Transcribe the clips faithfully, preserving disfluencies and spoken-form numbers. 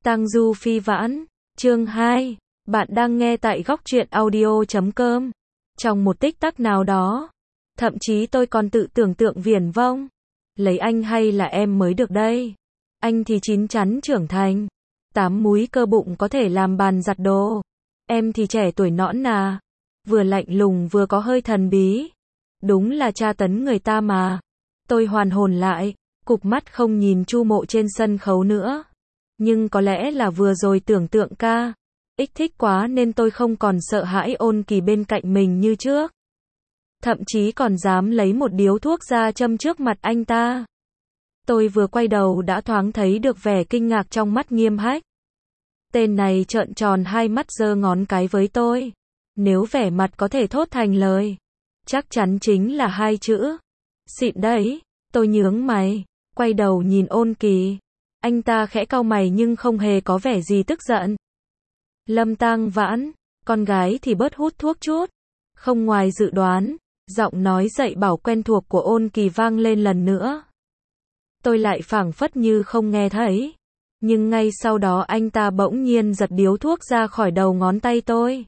Tang Du Phi Vãn, chương hai, bạn đang nghe tại góc truyện audio chấm com. Trong một tích tắc nào đó, thậm chí tôi còn tự tưởng tượng viển vông. Lấy anh hay là em mới được đây? Anh thì chín chắn trưởng thành, tám múi cơ bụng có thể làm bàn giặt đồ. Em thì trẻ tuổi nõn nà, vừa lạnh lùng vừa có hơi thần bí. Đúng là tra tấn người ta mà. Tôi hoàn hồn lại, cụp mắt không nhìn Chu Mộ trên sân khấu nữa. Nhưng có lẽ là vừa rồi tưởng tượng ca ích thích quá nên tôi không còn sợ hãi Ôn Kỳ bên cạnh mình như trước. Thậm chí còn dám lấy một điếu thuốc ra châm trước mặt anh ta. Tôi vừa quay đầu đã thoáng thấy được vẻ kinh ngạc trong mắt Nghiêm Hách. Tên này trợn tròn hai mắt giơ ngón cái với tôi. Nếu vẻ mặt có thể thốt thành lời, chắc chắn chính là hai chữ xịn đấy. Tôi nhướng mày, quay đầu nhìn Ôn Kỳ. Anh ta khẽ cau mày nhưng không hề có vẻ gì tức giận. Lâm Tang Vãn, con gái thì bớt hút thuốc chút. Không ngoài dự đoán, giọng nói dạy bảo quen thuộc của Ôn Kỳ vang lên lần nữa. Tôi lại phảng phất như không nghe thấy. Nhưng ngay sau đó anh ta bỗng nhiên giật điếu thuốc ra khỏi đầu ngón tay tôi.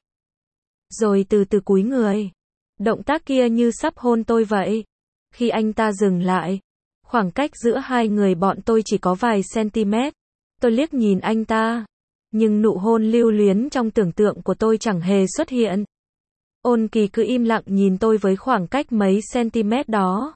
Rồi từ từ cúi người. Động tác kia như sắp hôn tôi vậy. Khi anh ta dừng lại, khoảng cách giữa hai người bọn tôi chỉ có vài cm. Tôi liếc nhìn anh ta. Nhưng nụ hôn lưu luyến trong tưởng tượng của tôi chẳng hề xuất hiện. Ôn Kỳ cứ im lặng nhìn tôi với khoảng cách mấy cm đó.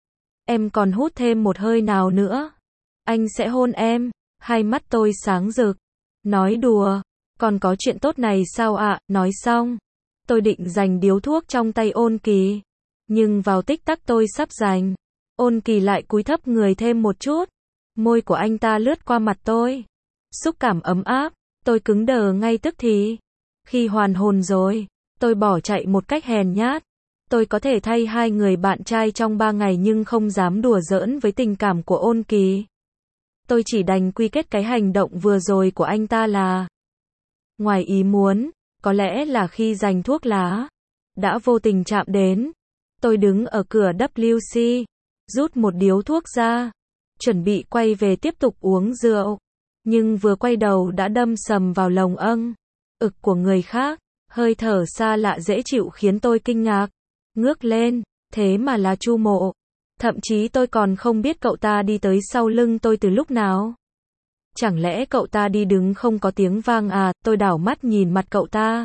Em còn hút thêm một hơi nào nữa, anh sẽ hôn em. Hai mắt tôi sáng rực. Nói đùa, còn có chuyện tốt này sao ạ? Nói xong, tôi định giành điếu thuốc trong tay Ôn Kỳ. Nhưng vào tích tắc tôi sắp giành, Ôn Kỳ lại cúi thấp người thêm một chút. Môi của anh ta lướt qua mặt tôi. Xúc cảm ấm áp, tôi cứng đờ ngay tức thì. Khi hoàn hồn rồi, tôi bỏ chạy một cách hèn nhát. Tôi có thể thay hai người bạn trai trong ba ngày nhưng không dám đùa giỡn với tình cảm của Ôn Kỳ. Tôi chỉ đành quy kết cái hành động vừa rồi của anh ta là ngoài ý muốn, có lẽ là khi giành thuốc lá, đã vô tình chạm đến. Tôi đứng ở cửa W C, rút một điếu thuốc ra, chuẩn bị quay về tiếp tục uống rượu. Nhưng vừa quay đầu đã đâm sầm vào lồng âng ực của người khác. Hơi thở xa lạ dễ chịu khiến tôi kinh ngạc. Ngước lên, thế mà là Chu Mộ. Thậm chí tôi còn không biết cậu ta đi tới sau lưng tôi từ lúc nào. Chẳng lẽ cậu ta đi đứng không có tiếng vang à? Tôi đảo mắt nhìn mặt cậu ta,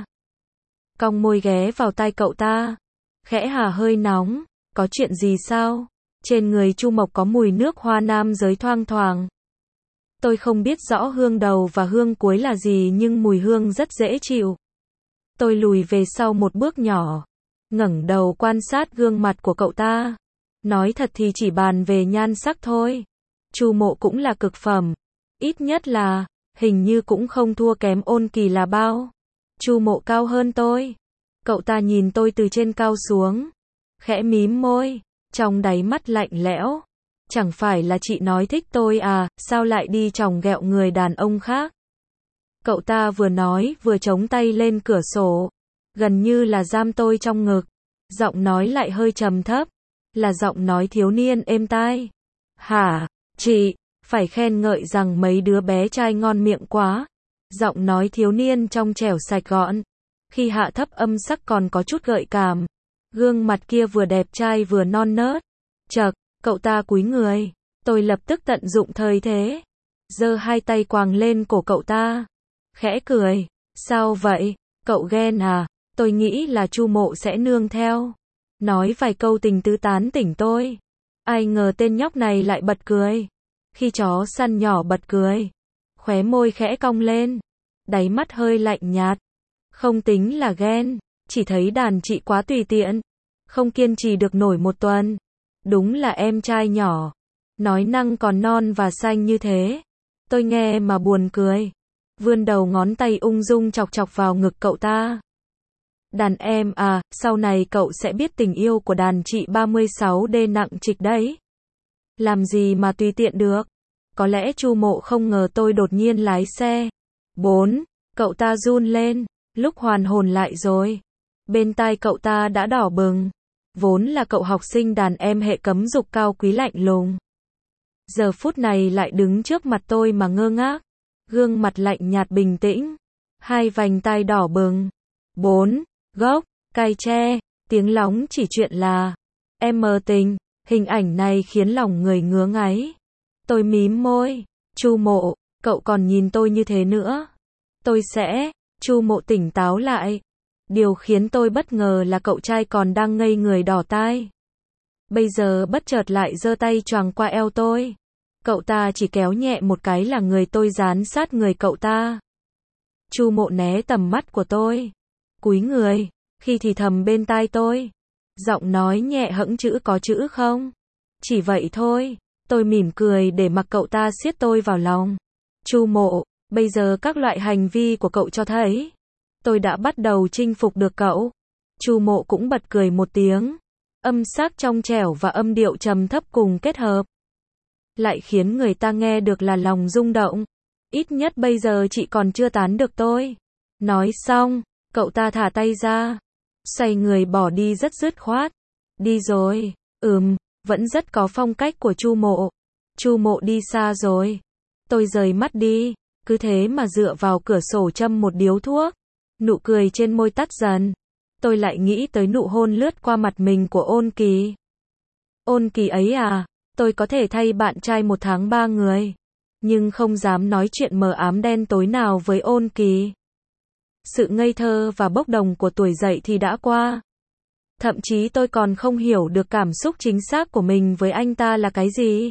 cong môi ghé vào tai cậu ta, khẽ hả hơi nóng. Có chuyện gì sao? Trên người Chu Mộc có mùi nước hoa nam giới thoang thoảng. Tôi không biết rõ hương đầu và hương cuối là gì nhưng mùi hương rất dễ chịu. Tôi lùi về sau một bước nhỏ, ngẩng đầu quan sát gương mặt của cậu ta. Nói thật thì chỉ bàn về nhan sắc thôi, Chu Mộ cũng là cực phẩm. Ít nhất là, hình như cũng không thua kém Ôn Kỳ là bao. Chu Mộ cao hơn tôi. Cậu ta nhìn tôi từ trên cao xuống, khẽ mím môi, trong đáy mắt lạnh lẽo. Chẳng phải là chị nói thích tôi à, sao lại đi chòng ghẹo người đàn ông khác? Cậu ta vừa nói vừa chống tay lên cửa sổ, gần như là giam tôi trong ngực. Giọng nói lại hơi trầm thấp, là giọng nói thiếu niên êm tai. Hả, chị, phải khen ngợi rằng mấy đứa bé trai ngon miệng quá. Giọng nói thiếu niên trong trẻo sạch gọn, khi hạ thấp âm sắc còn có chút gợi cảm. Gương mặt kia vừa đẹp trai vừa non nớt. Chậc, cậu ta cúi người, tôi lập tức tận dụng thời thế, giơ hai tay quàng lên cổ cậu ta, khẽ cười. Sao vậy, cậu ghen à? Tôi nghĩ là Chu Mộ sẽ nương theo, nói vài câu tình tứ tán tỉnh tôi. Ai ngờ tên nhóc này lại bật cười. Khi chó săn nhỏ bật cười, khóe môi khẽ cong lên, đáy mắt hơi lạnh nhạt. Không tính là ghen, chỉ thấy đàn chị quá tùy tiện, không kiên trì được nổi một tuần. Đúng là em trai nhỏ, nói năng còn non và xanh như thế. Tôi nghe mà buồn cười, vươn đầu ngón tay ung dung chọc chọc vào ngực cậu ta. Đàn em à, sau này cậu sẽ biết tình yêu của đàn chị ba mươi sáu D nặng trịch đấy. Làm gì mà tùy tiện được. Có lẽ Chu Mộ không ngờ tôi đột nhiên lái xe. Bốn, cậu ta run lên, lúc hoàn hồn lại rồi. Bên tai cậu ta đã đỏ bừng. Vốn là cậu học sinh đàn em hệ cấm dục cao quý lạnh lùng. Giờ phút này lại đứng trước mặt tôi mà ngơ ngác. gương mặt lạnh nhạt bình tĩnh, hai vành tai đỏ bừng. bốn. Gốc, cai tre, tiếng lóng chỉ chuyện là, em mơ tình, hình ảnh này khiến lòng người ngứa ngáy. Tôi mím môi, Chu Mộ, cậu còn nhìn tôi như thế nữa. Tôi sẽ, Chu Mộ tỉnh táo lại. Điều khiến tôi bất ngờ là cậu trai còn đang ngây người đỏ tai. Bây giờ bất chợt lại giơ tay choàng qua eo tôi. Cậu ta chỉ kéo nhẹ một cái là người tôi dán sát người cậu ta. Chu Mộ né tầm mắt của tôi, cúi người, khi thì thầm bên tai tôi. Giọng nói nhẹ hững chữ có chữ không? Chỉ vậy thôi. Tôi mỉm cười để mặc cậu ta siết tôi vào lòng. Chu Mộ, bây giờ các loại hành vi của cậu cho thấy tôi đã bắt đầu chinh phục được cậu. Chu Mộ cũng bật cười một tiếng. Âm sắc trong trẻo và âm điệu trầm thấp cùng kết hợp, lại khiến người ta nghe được là lòng rung động. Ít nhất bây giờ chị còn chưa tán được tôi. Nói xong, cậu ta thả tay ra, xoay người bỏ đi rất dứt khoát. Đi rồi, ừm, vẫn rất có phong cách của Chu Mộ. Chu Mộ đi xa rồi. Tôi rời mắt đi, cứ thế mà dựa vào cửa sổ châm một điếu thuốc. Nụ cười trên môi tắt dần. Tôi lại nghĩ tới nụ hôn lướt qua mặt mình của Ôn Kỳ. Ôn Kỳ ấy à, tôi có thể thay bạn trai một tháng ba người, nhưng không dám nói chuyện mờ ám đen tối nào với Ôn Kỳ. Sự ngây thơ và bốc đồng của tuổi dậy thì đã qua. Thậm chí tôi còn không hiểu được cảm xúc chính xác của mình với anh ta là cái gì.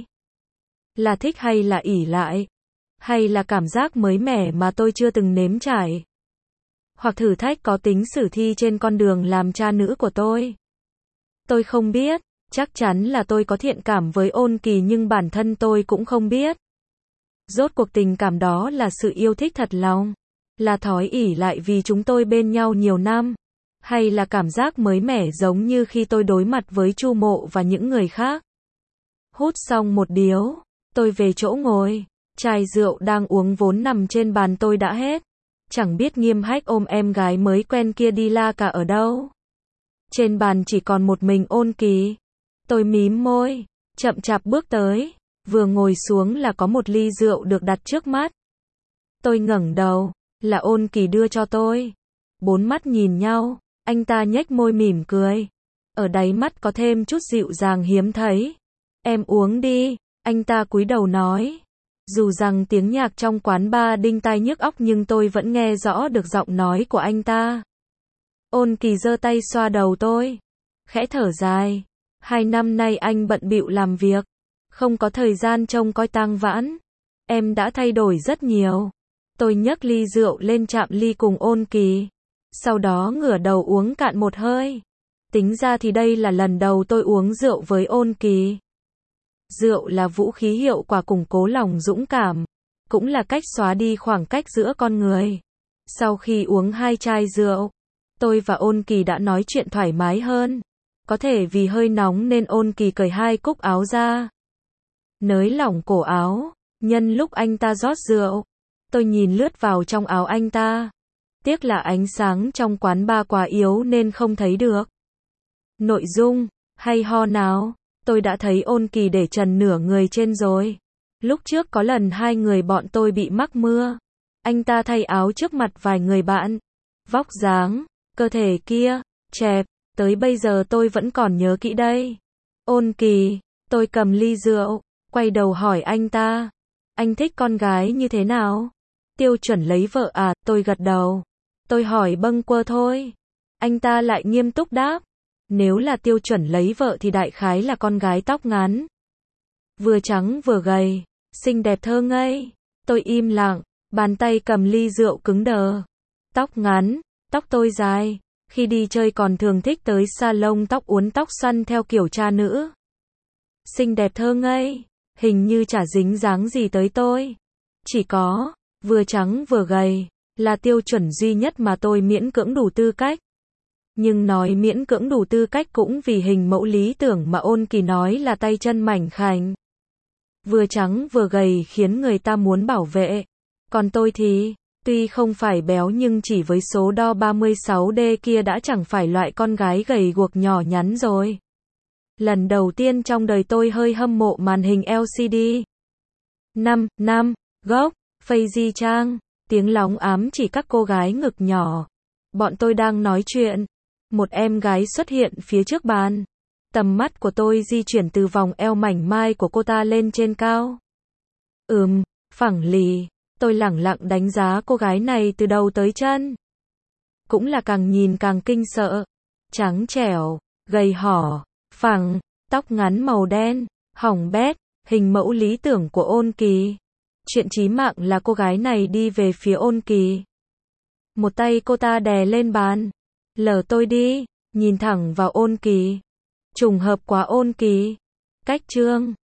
Là thích hay là ỷ lại? Hay là cảm giác mới mẻ mà tôi chưa từng nếm trải? Hoặc thử thách có tính sử thi trên con đường làm cha nữ của tôi? Tôi không biết. Chắc chắn là tôi có thiện cảm với Ôn Kỳ nhưng bản thân tôi cũng không biết. Rốt cuộc tình cảm đó là sự yêu thích thật lòng, là thói ỷ lại vì chúng tôi bên nhau nhiều năm, hay là cảm giác mới mẻ giống như khi tôi đối mặt với Chu Mộ và những người khác. Hút xong một điếu, tôi về chỗ ngồi. Chai rượu đang uống vốn nằm trên bàn tôi đã hết. Chẳng biết Nghiêm Hách ôm em gái mới quen kia đi la cả ở đâu. Trên bàn chỉ còn một mình Ôn Kỳ. Tôi mím môi, chậm chạp bước tới. Vừa ngồi xuống là có một ly rượu được đặt trước mắt. Tôi ngẩng đầu, là Ôn Kỳ đưa cho tôi. Bốn mắt nhìn nhau, anh ta nhếch môi mỉm cười. Ở đáy mắt có thêm chút dịu dàng hiếm thấy. Em uống đi, anh ta cúi đầu nói. Dù rằng tiếng nhạc trong quán bar đinh tai nhức óc nhưng tôi vẫn nghe rõ được giọng nói của anh ta. Ôn Kỳ giơ tay xoa đầu tôi, khẽ thở dài. Hai năm nay anh bận bịu làm việc, không có thời gian trông coi tang vãn. Em đã thay đổi rất nhiều. Tôi nhấc ly rượu lên chạm ly cùng Ôn Kỳ. Sau đó ngửa đầu uống cạn một hơi. Tính ra thì đây là lần đầu tôi uống rượu với Ôn Kỳ. Rượu là vũ khí hiệu quả củng cố lòng dũng cảm, cũng là cách xóa đi khoảng cách giữa con người. Sau khi uống hai chai rượu, tôi và Ôn Kỳ đã nói chuyện thoải mái hơn. Có thể vì hơi nóng nên Ôn Kỳ cởi hai cúc áo ra, nới lỏng cổ áo, nhân lúc anh ta rót rượu. Tôi nhìn lướt vào trong áo anh ta. Tiếc là ánh sáng trong quán bar quá yếu nên không thấy được nội dung. Hay ho nào, tôi đã thấy Ôn Kỳ để trần nửa người trên rồi. Lúc trước có lần hai người bọn tôi bị mắc mưa, anh ta thay áo trước mặt vài người bạn. Vóc dáng, cơ thể kia, chẹp, tới bây giờ tôi vẫn còn nhớ kỹ đây. Ôn Kỳ, tôi cầm ly rượu, quay đầu hỏi anh ta. Anh thích con gái như thế nào? Tiêu chuẩn lấy vợ à? Tôi gật đầu. Tôi hỏi bâng quơ thôi. Anh ta lại nghiêm túc đáp. Nếu là tiêu chuẩn lấy vợ thì đại khái là con gái tóc ngắn, vừa trắng vừa gầy, xinh đẹp thơ ngây. Tôi im lặng, bàn tay cầm ly rượu cứng đờ. Tóc ngắn, tóc tôi dài. Khi đi chơi còn thường thích tới salon tóc uốn tóc xoăn theo kiểu cha nữ. Xinh đẹp thơ ngây, hình như chả dính dáng gì tới tôi. Chỉ có, vừa trắng vừa gầy, là tiêu chuẩn duy nhất mà tôi miễn cưỡng đủ tư cách. Nhưng nói miễn cưỡng đủ tư cách cũng vì hình mẫu lý tưởng mà Ôn Kỳ nói là tay chân mảnh khảnh, vừa trắng vừa gầy khiến người ta muốn bảo vệ. Còn tôi thì, tuy không phải béo nhưng chỉ với số đo ba mươi sáu D kia đã chẳng phải loại con gái gầy guộc nhỏ nhắn rồi. Lần đầu tiên trong đời tôi hơi hâm mộ màn hình L C D. năm, năm, gốc, Phây Di Trang, tiếng lóng ám chỉ các cô gái ngực nhỏ. Bọn tôi đang nói chuyện. Một em gái xuất hiện phía trước bàn. Tầm mắt của tôi di chuyển từ vòng eo mảnh mai của cô ta lên trên cao. Ừm, phẳng lì. Tôi lẳng lặng đánh giá cô gái này từ đầu tới chân. Cũng là càng nhìn càng kinh sợ. Trắng trẻo, gầy hỏ, phẳng, tóc ngắn màu đen, hỏng bét, hình mẫu lý tưởng của Ôn Kỳ. Chuyện chí mạng là cô gái này đi về phía Ôn Kỳ. Một tay cô ta đè lên bàn. Lờ tôi đi, nhìn thẳng vào Ôn Kỳ. Trùng hợp quá Ôn Kỳ. Cách chương